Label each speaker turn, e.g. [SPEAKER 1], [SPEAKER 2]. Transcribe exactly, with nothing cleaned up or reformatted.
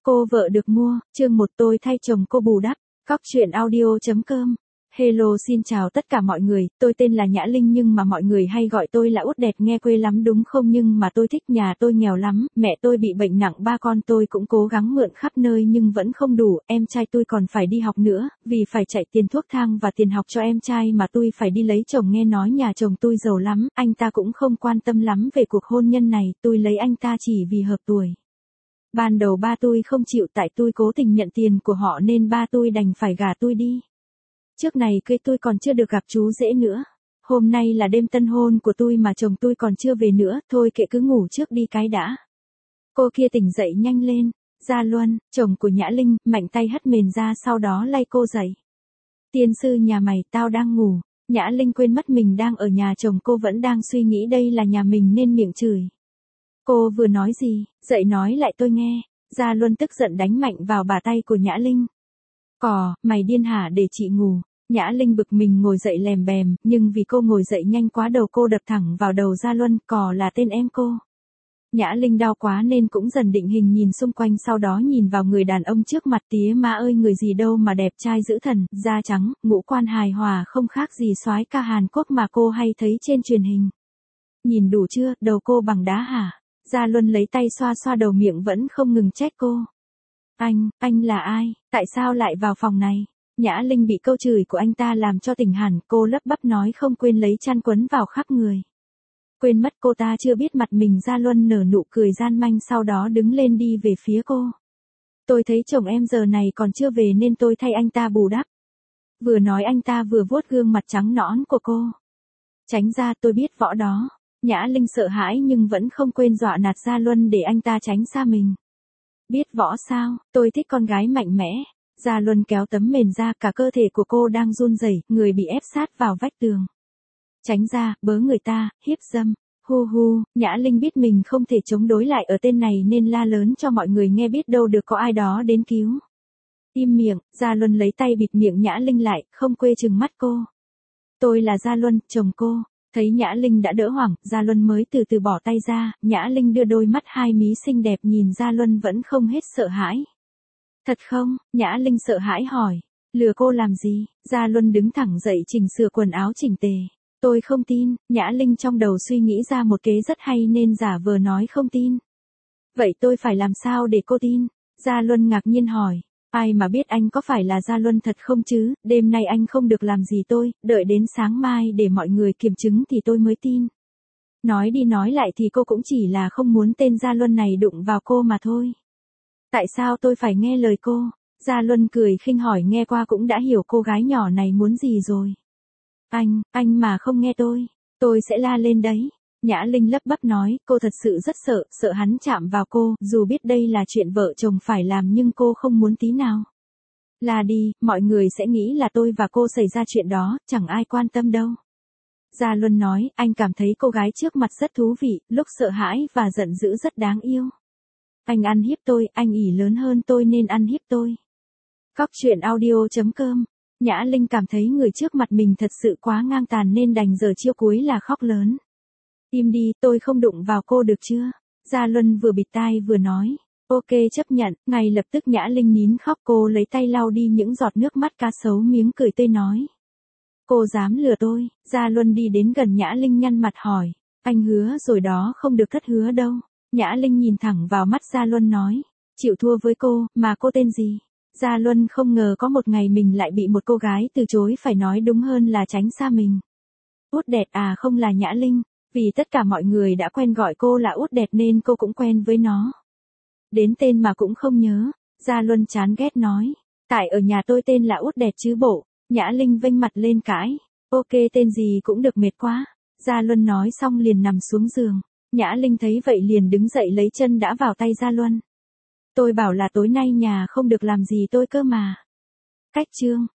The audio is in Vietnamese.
[SPEAKER 1] Cô vợ được mua, chương một tôi thay chồng cô bù đắp. Cóc truyện audio chấm com. Hello xin chào tất cả mọi người, tôi tên là Nhã Linh nhưng mà mọi người hay gọi tôi là Út Đẹp nghe quê lắm đúng không, nhưng mà tôi thích, nhà tôi nghèo lắm, mẹ tôi bị bệnh nặng, ba con tôi cũng cố gắng mượn khắp nơi nhưng vẫn không đủ, em trai tôi còn phải đi học nữa, vì phải chạy tiền thuốc thang và tiền học cho em trai mà tôi phải đi lấy chồng, nghe nói nhà chồng tôi giàu lắm, anh ta cũng không quan tâm lắm về cuộc hôn nhân này, tôi lấy anh ta chỉ vì hợp tuổi. Ban đầu ba tôi không chịu tại tôi cố tình nhận tiền của họ nên ba tôi đành phải gả tôi đi. Trước này cưới tôi còn chưa được gặp chú rể nữa. Hôm nay là đêm tân hôn của tôi mà chồng tôi còn chưa về nữa, thôi kệ cứ ngủ trước đi cái đã. Cô kia tỉnh dậy nhanh lên. Gia Luân, chồng của Nhã Linh, mạnh tay hất mền ra sau đó lay cô dậy. Tiên sư nhà mày, tao đang ngủ. Nhã Linh quên mất mình đang ở nhà chồng, cô vẫn đang suy nghĩ đây là nhà mình nên miệng chửi. Cô vừa nói gì, dậy nói lại tôi nghe. Gia Luân tức giận đánh mạnh vào bả tay của Nhã Linh. Cò, mày điên hả, để chị ngủ. Nhã Linh bực mình ngồi dậy lèm bèm, nhưng vì cô ngồi dậy nhanh quá đầu cô đập thẳng vào đầu Gia Luân, Cò là tên em cô. Nhã Linh đau quá nên cũng dần định hình nhìn xung quanh, sau đó nhìn vào người đàn ông trước mặt, tía má ơi, người gì đâu mà đẹp trai dữ thần, da trắng, ngũ quan hài hòa không khác gì soái ca Hàn Quốc mà cô hay thấy trên truyền hình. Nhìn đủ chưa, đầu cô bằng đá hả? Gia Luân lấy tay xoa xoa đầu, miệng vẫn không ngừng trách cô. Anh, anh là ai, tại sao lại vào phòng này? Nhã Linh bị câu chửi của anh ta làm cho tỉnh hẳn, cô lắp bắp nói không quên lấy chăn quấn vào khắp người. Quên mất cô ta chưa biết mặt mình. Gia Luân nở nụ cười gian manh sau đó đứng lên đi về phía cô. Tôi thấy chồng em giờ này còn chưa về nên tôi thay anh ta bù đắp. Vừa nói anh ta vừa vuốt gương mặt trắng nõn của cô. Tránh ra, tôi biết võ đó. Nhã Linh sợ hãi nhưng vẫn không quên dọa nạt Gia Luân để anh ta tránh xa mình. Biết võ sao, tôi thích con gái mạnh mẽ. Gia Luân kéo tấm mền ra, cả cơ thể của cô đang run rẩy, người bị ép sát vào vách tường. Tránh ra, bớ người ta, hiếp dâm. Hu hu, Nhã Linh biết mình không thể chống đối lại ở tên này nên la lớn cho mọi người nghe, biết đâu được có ai đó đến cứu. Im miệng, Gia Luân lấy tay bịt miệng Nhã Linh lại, không quê trừng mắt cô. Tôi là Gia Luân, chồng cô. Thấy Nhã Linh đã đỡ hoảng, Gia Luân mới từ từ bỏ tay ra, Nhã Linh đưa đôi mắt hai mí xinh đẹp nhìn Gia Luân vẫn không hết sợ hãi. Thật không? Nhã Linh sợ hãi hỏi. Lừa cô làm gì? Gia Luân đứng thẳng dậy chỉnh sửa quần áo chỉnh tề. Tôi không tin. Nhã Linh trong đầu suy nghĩ ra một kế rất hay nên giả vờ nói không tin. Vậy tôi phải làm sao để cô tin? Gia Luân ngạc nhiên hỏi. Ai mà biết anh có phải là Gia Luân thật không chứ, đêm nay anh không được làm gì tôi, đợi đến sáng mai để mọi người kiểm chứng thì tôi mới tin. Nói đi nói lại thì cô cũng chỉ là không muốn tên Gia Luân này đụng vào cô mà thôi. Tại sao tôi phải nghe lời cô? Gia Luân cười khinh hỏi, nghe qua cũng đã hiểu cô gái nhỏ này muốn gì rồi. Anh, anh mà không nghe tôi, tôi sẽ la lên đấy. Nhã Linh lắp bắp nói, cô thật sự rất sợ, sợ hắn chạm vào cô, dù biết đây là chuyện vợ chồng phải làm nhưng cô không muốn tí nào. Là đi, mọi người sẽ nghĩ là tôi và cô xảy ra chuyện đó, chẳng ai quan tâm đâu. Gia Luân nói, anh cảm thấy cô gái trước mặt rất thú vị, lúc sợ hãi và giận dữ rất đáng yêu. Anh ăn hiếp tôi, anh ỷ lớn hơn tôi nên ăn hiếp tôi. Cóc truyện audio chấm com. Nhã Linh cảm thấy người trước mặt mình thật sự quá ngang tàn nên đành giờ chiêu cuối là khóc lớn. Im đi, tôi không đụng vào cô được chưa? Gia Luân vừa bịt tai vừa nói. Ok, chấp nhận. Ngay lập tức Nhã Linh nín khóc, cô lấy tay lau đi những giọt nước mắt cá sấu miếng cười tươi nói. Cô dám lừa tôi? Gia Luân đi đến gần Nhã Linh nhăn mặt hỏi. Anh hứa rồi đó, không được thất hứa đâu. Nhã Linh nhìn thẳng vào mắt Gia Luân nói. Chịu thua với cô, mà cô tên gì? Gia Luân không ngờ có một ngày mình lại bị một cô gái từ chối, phải nói đúng hơn là tránh xa mình. Út Đẹp à, không là Nhã Linh. Vì tất cả mọi người đã quen gọi cô là Út Đẹp nên cô cũng quen với nó. Đến tên mà cũng không nhớ. Gia Luân chán ghét nói. Tại ở nhà tôi tên là Út Đẹp chứ bộ. Nhã Linh vênh mặt lên cãi. Ok, tên gì cũng được, mệt quá. Gia Luân nói xong liền nằm xuống giường. Nhã Linh thấy vậy liền đứng dậy lấy chân đã vào tay Gia Luân. Tôi bảo là tối nay nhà không được làm gì tôi cơ mà. Cách chương.